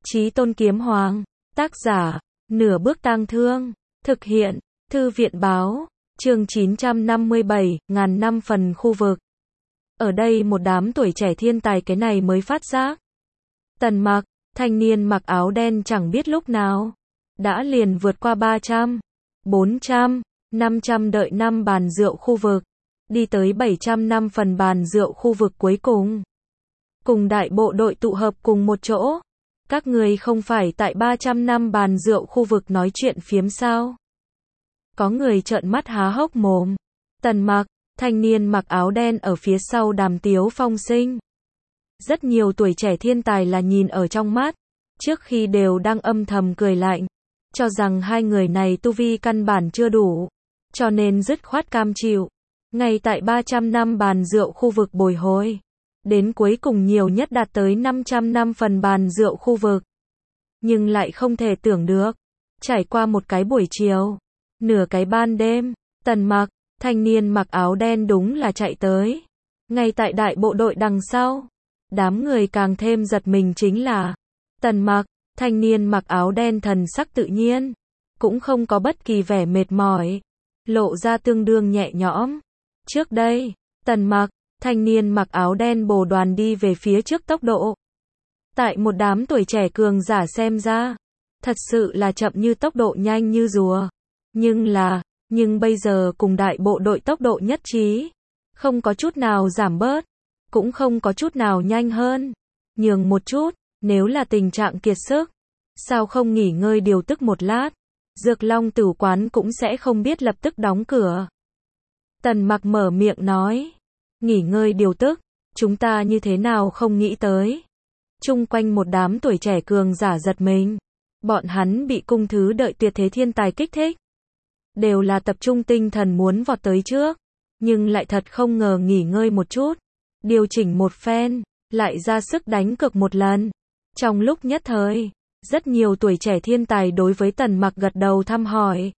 Chí Tôn Kiếm Hoàng. Tác giả, Nửa Bước Tang Thương. Thực hiện, Thư viện Báo. Chương 957, ngàn năm phần khu vực. Ở đây một đám tuổi trẻ thiên tài cái này mới phát giác. Tần Mặc, thanh niên mặc áo đen chẳng biết lúc nào đã liền vượt qua 300, 400, 500 đợi năm bàn rượu khu vực, đi tới 700 năm phần bàn rượu khu vực cuối cùng. Cùng đại bộ đội tụ hợp cùng một chỗ. Các người không phải tại 300 năm bàn rượu khu vực nói chuyện phiếm sao? Có người trợn mắt há hốc mồm. Tần Mặc, thanh niên mặc áo đen ở phía sau đàm tiếu phong sinh. Rất nhiều tuổi trẻ thiên tài là nhìn ở trong mắt, trước khi đều đang âm thầm cười lạnh, cho rằng hai người này tu vi căn bản chưa đủ, cho nên dứt khoát cam chịu. Ngay tại 300 năm bàn rượu khu vực bồi hồi, đến cuối cùng nhiều nhất đạt tới 500 năm phần bàn rượu khu vực. Nhưng lại không thể tưởng được, trải qua một cái buổi chiều, nửa cái ban đêm, Tần Mặc, thanh niên mặc áo đen đúng là chạy tới. Ngay tại đại bộ đội đằng sau, đám người càng thêm giật mình chính là Tần Mặc, thanh niên mặc áo đen thần sắc tự nhiên, cũng không có bất kỳ vẻ mệt mỏi, lộ ra tương đương nhẹ nhõm. Trước đây, Tần Mặc, thanh niên mặc áo đen bồ đoàn đi về phía trước tốc độ. Tại một đám tuổi trẻ cường giả xem ra, thật sự là chậm như tốc độ nhanh như rùa. Nhưng bây giờ cùng đại bộ đội tốc độ nhất trí, không có chút nào giảm bớt, cũng không có chút nào nhanh hơn. Nhường một chút, nếu là tình trạng kiệt sức, sao không nghỉ ngơi điều tức một lát, Dược Long Tử quán cũng sẽ không biết lập tức đóng cửa. Tần Mặc mở miệng nói, nghỉ ngơi điều tức, chúng ta như thế nào không nghĩ tới. Chung quanh một đám tuổi trẻ cường giả giật mình, bọn hắn bị cung thứ đợi tuyệt thế thiên tài kích thích, đều là tập trung tinh thần muốn vọt tới trước, nhưng lại thật không ngờ nghỉ ngơi một chút, điều chỉnh một phen, lại ra sức đánh cược một lần. Trong lúc nhất thời, rất nhiều tuổi trẻ thiên tài đối với Tần Mặc gật đầu thăm hỏi,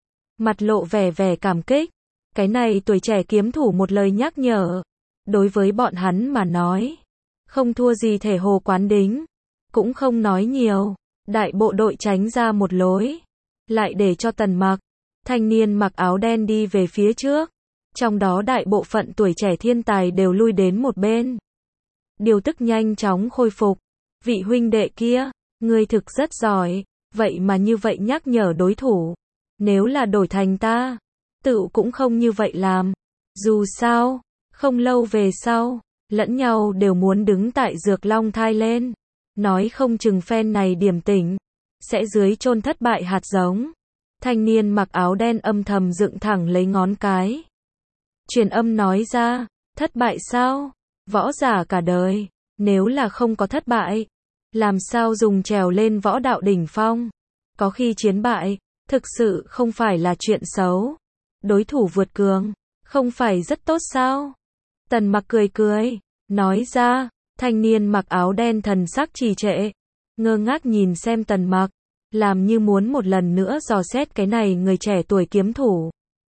mặt lộ vẻ cảm kích. Cái này tuổi trẻ kiếm thủ một lời nhắc nhở, đối với bọn hắn mà nói, không thua gì thể hồ quán đính, cũng không nói nhiều. Đại bộ đội tránh ra một lối, lại để cho Tần Mặc, thanh niên mặc áo đen đi về phía trước, trong đó đại bộ phận tuổi trẻ thiên tài đều lui đến một bên. Điều tức nhanh chóng khôi phục. Vị huynh đệ kia, ngươi thực rất giỏi, vậy mà như vậy nhắc nhở đối thủ. Nếu là đổi thành ta, tự cũng không như vậy làm. Dù sao, không lâu về sau, lẫn nhau đều muốn đứng tại Dược Long thai lên. Nói không chừng phen này điểm tỉnh, sẽ dưới chôn thất bại hạt giống. Thanh niên mặc áo đen âm thầm dựng thẳng lấy ngón cái. Truyền âm nói ra, thất bại sao? Võ giả cả đời, nếu là không có thất bại, làm sao dùng trèo lên võ đạo đỉnh phong? Có khi chiến bại, thực sự không phải là chuyện xấu. Đối thủ vượt cường, không phải rất tốt sao? Tần Mặc cười, nói ra. Thanh niên mặc áo đen thần sắc trì trệ, ngơ ngác nhìn xem Tần Mặc, làm như muốn một lần nữa dò xét cái này người trẻ tuổi kiếm thủ.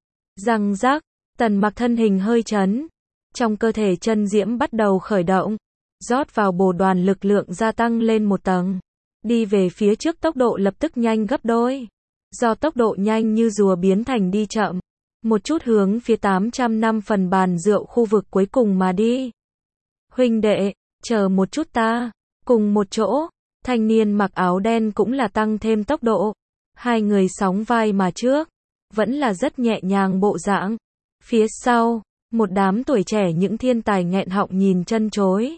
Răng rắc, Tần Mặc thân hình hơi chấn, trong cơ thể chân diễm bắt đầu khởi động, rót vào bồ đoàn lực lượng gia tăng lên một tầng, đi về phía trước tốc độ lập tức nhanh gấp đôi. Do tốc độ nhanh như rùa biến thành đi chậm, một chút hướng phía 800 năm phần bàn rượu khu vực cuối cùng mà đi. Huynh đệ, chờ một chút ta, cùng một chỗ, thanh niên mặc áo đen cũng là tăng thêm tốc độ. Hai người sóng vai mà trước, vẫn là rất nhẹ nhàng bộ dạng. Phía sau, một đám tuổi trẻ những thiên tài nghẹn họng nhìn chân chối.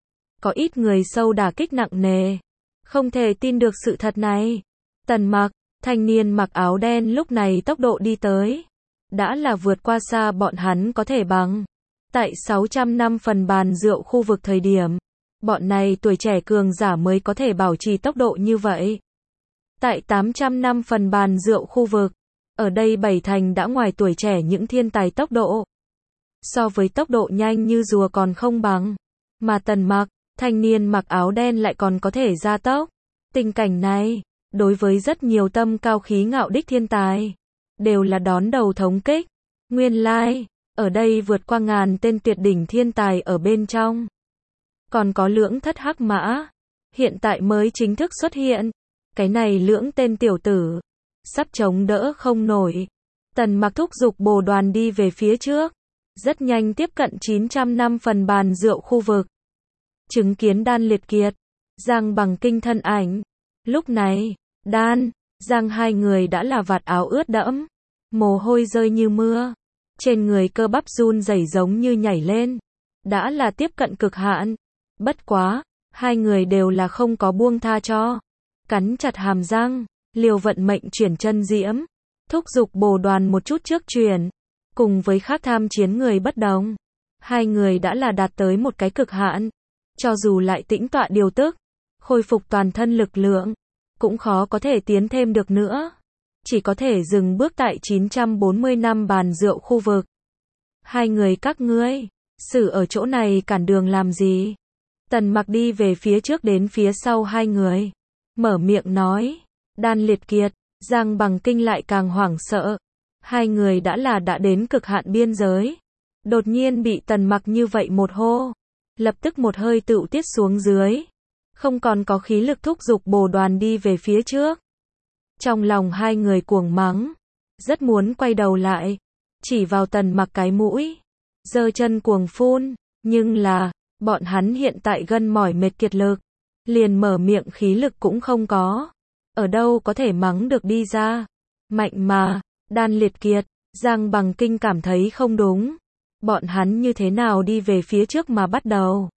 Có ít người sâu đả kích nặng nề, không thể tin được sự thật này. Tần Mặc, thanh niên mặc áo đen lúc này tốc độ đi tới, đã là vượt qua xa bọn hắn có thể bằng. Tại 600 năm phần bàn rượu khu vực thời điểm, bọn này tuổi trẻ cường giả mới có thể bảo trì tốc độ như vậy. Tại 800 năm phần bàn rượu khu vực, ở đây bảy thành đã ngoài tuổi trẻ những thiên tài tốc độ. So với tốc độ nhanh như rùa còn không bằng, mà Tần Mặc, thanh niên mặc áo đen lại còn có thể gia tốc. Tình cảnh này, đối với rất nhiều tâm cao khí ngạo đích thiên tài, đều là đón đầu thống kích. Nguyên lai, ở đây vượt qua ngàn tên tuyệt đỉnh thiên tài ở bên trong. Còn có lưỡng thất hắc mã. hiện tại mới chính thức xuất hiện. Cái này lưỡng tên tiểu tử, sắp chống đỡ không nổi. Tần Mặc thúc giục bồ đoàn đi về phía trước, rất nhanh tiếp cận 900 năm phần bàn rượu khu vực. Chứng kiến Đan Liệt Kiệt, Giang Bằng Kinh thân ảnh. Lúc này, Đan, Giang hai người đã là vạt áo ướt đẫm, mồ hôi rơi như mưa. Trên người cơ bắp run rẩy giống như nhảy lên. Đã là tiếp cận cực hạn. Bất quá, hai người đều là không có buông tha cho. Cắn chặt hàm răng, liều vận mệnh chuyển chân diễm. Thúc giục bồ đoàn một chút trước chuyển. Cùng với khác tham chiến người bất đồng. Hai người đã là đạt tới một cái cực hạn. Cho dù lại tĩnh tọa điều tức, khôi phục toàn thân lực lượng, cũng khó có thể tiến thêm được nữa. Chỉ có thể dừng bước tại 940 năm bàn rượu khu vực. Hai người các ngươi, xử ở chỗ này cản đường làm gì? Tần Mặc đi về phía trước đến phía sau hai người. Mở miệng nói. Đan Liệt Kiệt, Giang Bằng Kinh lại càng hoảng sợ. Hai người đã đến cực hạn biên giới. Đột nhiên bị Tần Mặc như vậy một hô. Lập tức một hơi tựu tiết xuống dưới. Không còn có khí lực thúc giục bồ đoàn đi về phía trước. Trong lòng hai người cuồng mắng. Rất muốn quay đầu lại. Chỉ vào Tần Mặc cái mũi. Giơ chân cuồng phun. Nhưng là, bọn hắn hiện tại gân mỏi mệt kiệt lực. Liền mở miệng khí lực cũng không có. Ở đâu có thể mắng được đi ra. Mạnh mà, Đan Liệt Kiệt, Giang Bằng Kinh cảm thấy không đúng. Bọn hắn như thế nào đi về phía trước mà bắt đầu.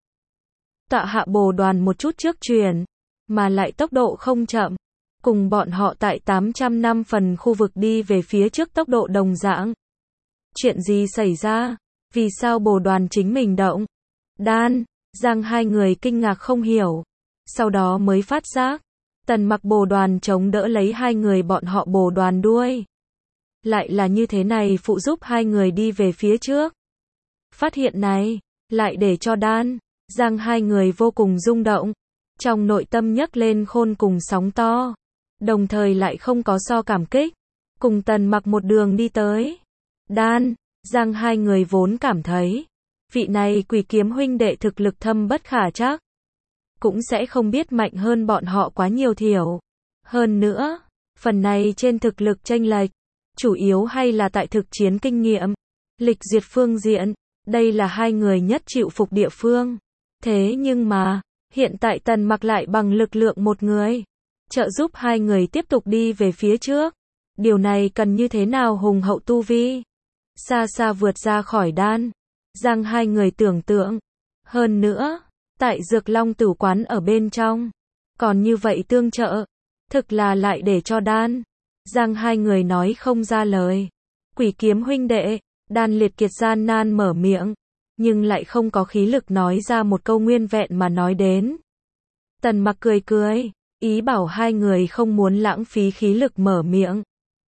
Tọa hạ bồ đoàn một chút trước chuyển. Mà lại tốc độ không chậm. Cùng bọn họ tại 800 năm phần khu vực đi về phía trước tốc độ đồng dạng. Chuyện gì xảy ra? Vì sao bồ đoàn chính mình động? Đan, Giang hai người kinh ngạc không hiểu. Sau đó mới phát giác. Tần Mặc bồ đoàn chống đỡ lấy hai người bọn họ bồ đoàn đuôi. Lại là như thế này phụ giúp hai người đi về phía trước. Phát hiện này, lại để cho Đan, Giang hai người vô cùng rung động. Trong nội tâm nhấc lên khôn cùng sóng to. Đồng thời lại không có so cảm kích. Cùng Tần Mặc một đường đi tới. Đan, Giang hai người vốn cảm thấy. Vị này Quỷ Kiếm huynh đệ thực lực thâm bất khả trắc. Cũng sẽ không biết mạnh hơn bọn họ quá nhiều thiểu. Hơn nữa, phần này trên thực lực chênh lệch. Chủ yếu hay là tại thực chiến kinh nghiệm. Lịch duyệt phương diện. Đây là hai người nhất chịu phục địa phương. Thế nhưng mà, hiện tại Tần Mặc lại bằng lực lượng một người. Trợ giúp hai người tiếp tục đi về phía trước. Điều này cần như thế nào hùng hậu tu vi. Xa xa vượt ra khỏi Đan, Giang hai người tưởng tượng. Hơn nữa, tại Dược Long tử quán ở bên trong. Còn như vậy tương trợ. Thực là lại để cho Đan, Giang hai người nói không ra lời. Quỷ Kiếm huynh đệ, Đan Liệt Kiệt gian nan mở miệng. Nhưng lại không có khí lực nói ra một câu nguyên vẹn mà nói đến. Tần Mặc cười cười. Ý bảo hai người không muốn lãng phí khí lực mở miệng.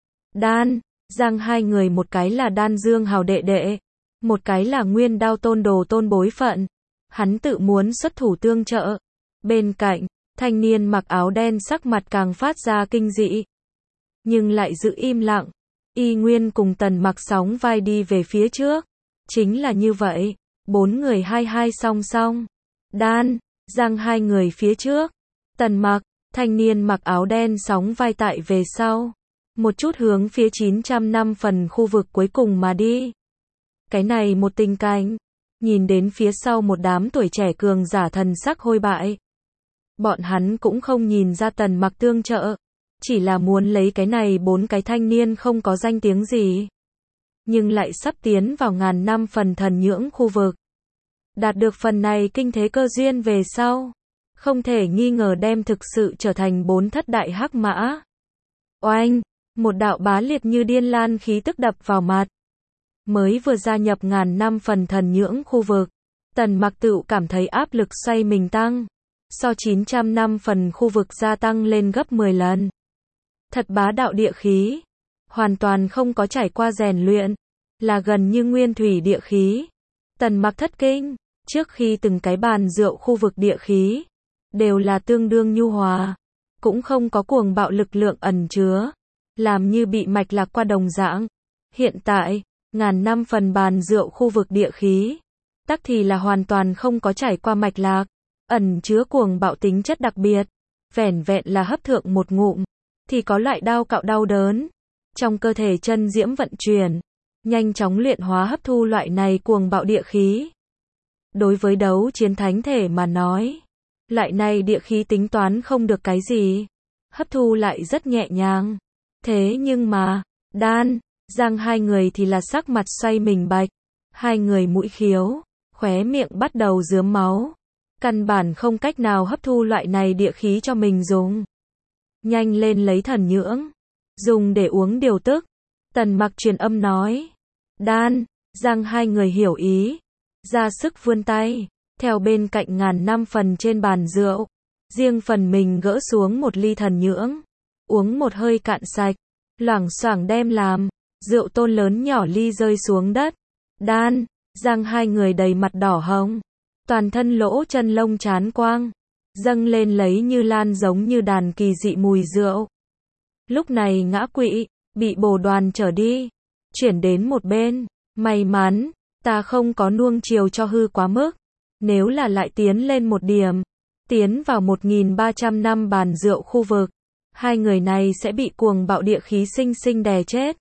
Đan, Giang hai người một cái là Đan Dương hào đệ đệ. Một cái là Nguyên Đao tôn đồ tôn bối phận. Hắn tự muốn xuất thủ tương trợ. Bên cạnh, thanh niên mặc áo đen sắc mặt càng phát ra kinh dị. Nhưng lại giữ im lặng. Y nguyên cùng Tần Mặc sóng vai đi về phía trước. Chính là như vậy. Bốn người hai hai song song. Đan, Giang hai người phía trước. Tần Mặc, thanh niên mặc áo đen sóng vai tại về sau. Một chút hướng phía 900 năm phần khu vực cuối cùng mà đi. Cái này một tình cảnh. Nhìn đến phía sau một đám tuổi trẻ cường giả thần sắc hôi bại. Bọn hắn cũng không nhìn ra Tần Mặc tương trợ. Chỉ là muốn lấy cái này bốn cái thanh niên không có danh tiếng gì. Nhưng lại sắp tiến vào ngàn năm phần thần nhưỡng khu vực. Đạt được phần này kinh thế cơ duyên về sau. Không thể nghi ngờ đem thực sự trở thành bốn thất đại hắc mã. Oanh! Một đạo bá liệt như điên lan khí tức đập vào mặt. Mới vừa gia nhập ngàn năm phần thần nhưỡng khu vực. Tần Mặc tựu cảm thấy áp lực xoay mình tăng. So 900 năm phần khu vực gia tăng lên gấp 10 lần. Thật bá đạo địa khí. Hoàn toàn không có trải qua rèn luyện. Là gần như nguyên thủy địa khí. Tần Mặc thất kinh. Trước khi từng cái bàn rượu khu vực địa khí. Đều là tương đương nhu hòa. Cũng không có cuồng bạo lực lượng ẩn chứa. Làm như bị mạch lạc qua đồng dạng. Hiện tại, ngàn năm phần bàn rượu khu vực địa khí. Tắc thì là hoàn toàn không có trải qua mạch lạc. ẩn chứa cuồng bạo tính chất đặc biệt. Vẻn vẹn là hấp thượng một ngụm, thì có loại đao cạo đau đớn. Trong cơ thể chân diễm vận chuyển, nhanh chóng luyện hóa hấp thu loại này cuồng bạo địa khí. Đối với đấu chiến thánh thể mà nói, loại này địa khí tính toán không được cái gì, hấp thu lại rất nhẹ nhàng. Thế nhưng mà, Đan, Giang hai người thì là sắc mặt xoay mình bạch, hai người mũi khiếu, khóe miệng bắt đầu rướm máu, căn bản không cách nào hấp thu loại này địa khí cho mình dùng. Nhanh lên lấy thần nhưỡng, dùng để uống điều tức. Tần Mặc truyền âm nói. Đan, Giang hai người hiểu ý, ra sức vươn tay, theo bên cạnh ngàn năm phần trên bàn rượu, riêng phần mình gỡ xuống một ly thần nhưỡng, uống một hơi cạn sạch, loảng xoảng đem làm, rượu tôn lớn nhỏ ly rơi xuống đất. Đan, Giang hai người đầy mặt đỏ hồng, toàn thân lỗ chân lông chán quang, dâng lên lấy như lan giống như đàn kỳ dị mùi rượu. Lúc này ngã quỵ, bị bồ đoàn trở đi, chuyển đến một bên. May mắn, ta không có nuông chiều cho hư quá mức. Nếu là lại tiến lên một điểm, tiến vào 1300 năm bàn rượu khu vực, hai người này sẽ bị cuồng bạo địa khí sinh sinh đè chết.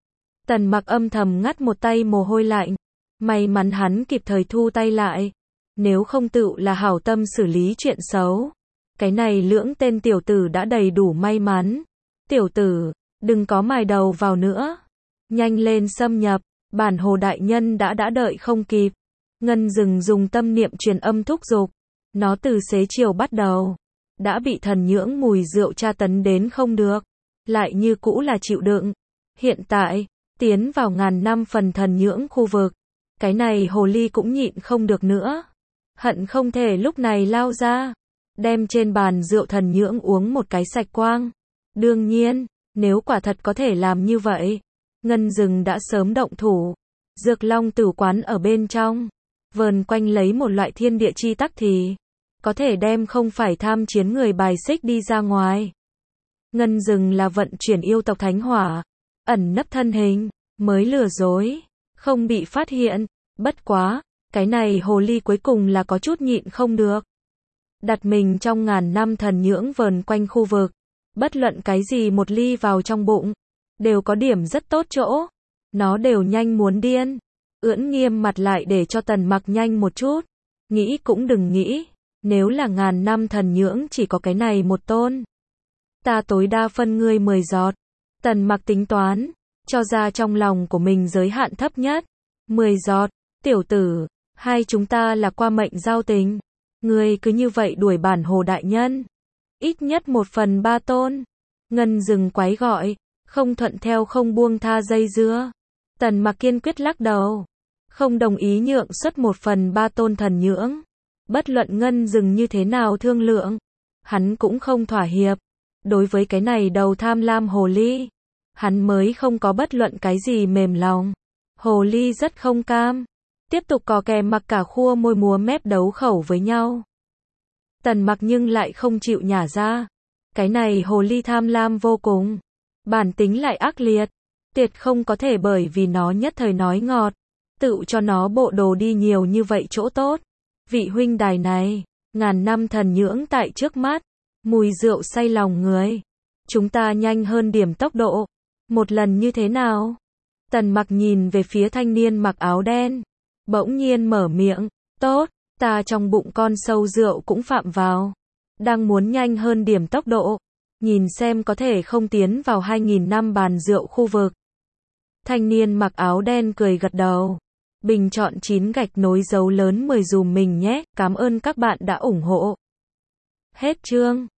Tần Mặc âm thầm ngắt một tay mồ hôi lạnh. May mắn hắn kịp thời thu tay lại. Nếu không tựu là hảo tâm xử lý chuyện xấu. Cái này lưỡng tên tiểu tử đã đầy đủ may mắn. Tiểu tử, đừng có mài đầu vào nữa. Nhanh lên xâm nhập, bản hồ đại nhân đã đợi không kịp. Ngân Dừng dùng tâm niệm truyền âm thúc giục. Nó từ xế chiều bắt đầu, đã bị thần nhưỡng mùi rượu tra tấn đến không được. Lại như cũ là chịu đựng. Hiện tại, tiến vào ngàn năm phần thần nhưỡng khu vực. Cái này hồ ly cũng nhịn không được nữa. Hận không thể lúc này lao ra, đem trên bàn rượu thần nhưỡng uống một cái sạch quang. Đương nhiên, nếu quả thật có thể làm như vậy, Ngân Dừng đã sớm động thủ. Dược Long Tử quán ở bên trong, vờn quanh lấy một loại thiên địa chi tắc thì có thể đem không phải tham chiến người bài xích đi ra ngoài. Ngân Dừng là vận chuyển yêu tộc thánh hỏa, ẩn nấp thân hình, mới lừa dối, không bị phát hiện. Bất quá, cái này hồ ly cuối cùng là có chút nhịn không được. Đặt mình trong ngàn năm thần nhưỡng vờn quanh khu vực, bất luận cái gì một ly vào trong bụng, đều có điểm rất tốt chỗ. Nó đều nhanh muốn điên. Ưỡn nghiêm mặt lại để cho Tần Mặc nhanh một chút. Nghĩ cũng đừng nghĩ, nếu là ngàn năm thần nhưỡng chỉ có cái này một tôn, ta tối đa phân ngươi 10 giọt. Tần Mặc tính toán, cho ra trong lòng của mình giới hạn thấp nhất. 10 giọt, tiểu tử, hai chúng ta là qua mệnh giao tình. Ngươi cứ như vậy đuổi bản hồ đại nhân. Ít nhất 1/3 tôn. Ngân Dừng quái gọi, không thuận theo không buông tha dây dưa. Tần Mặc kiên quyết lắc đầu, không đồng ý nhượng xuất 1/3 tôn thần nhưỡng. Bất luận Ngân Dừng như thế nào thương lượng, hắn cũng không thỏa hiệp. Đối với cái này đầu tham lam hồ ly, hắn mới không có bất luận cái gì mềm lòng. Hồ ly rất không cam, tiếp tục cò kè mặc cả khua môi múa mép đấu khẩu với nhau. Tần Mặc nhưng lại không chịu nhả ra. Cái này hồ ly tham lam vô cùng, bản tính lại ác liệt, tuyệt không có thể bởi vì nó nhất thời nói ngọt, tự cho nó bộ đồ đi nhiều như vậy chỗ tốt. Vị huynh đài này, ngàn năm thần nhưỡng tại trước mắt, mùi rượu say lòng người. Chúng ta nhanh hơn điểm tốc độ, một lần như thế nào? Tần Mặc nhìn về phía thanh niên mặc áo đen, bỗng nhiên mở miệng, tốt, ta trong bụng con sâu rượu cũng phạm vào. Đang muốn nhanh hơn điểm tốc độ, nhìn xem có thể không tiến vào 2000 năm bàn rượu khu vực. Thanh niên mặc áo đen cười gật đầu. Bình chọn 9 gạch nối dấu lớn 10 dùm mình nhé, cảm ơn các bạn đã ủng hộ. Hết chương.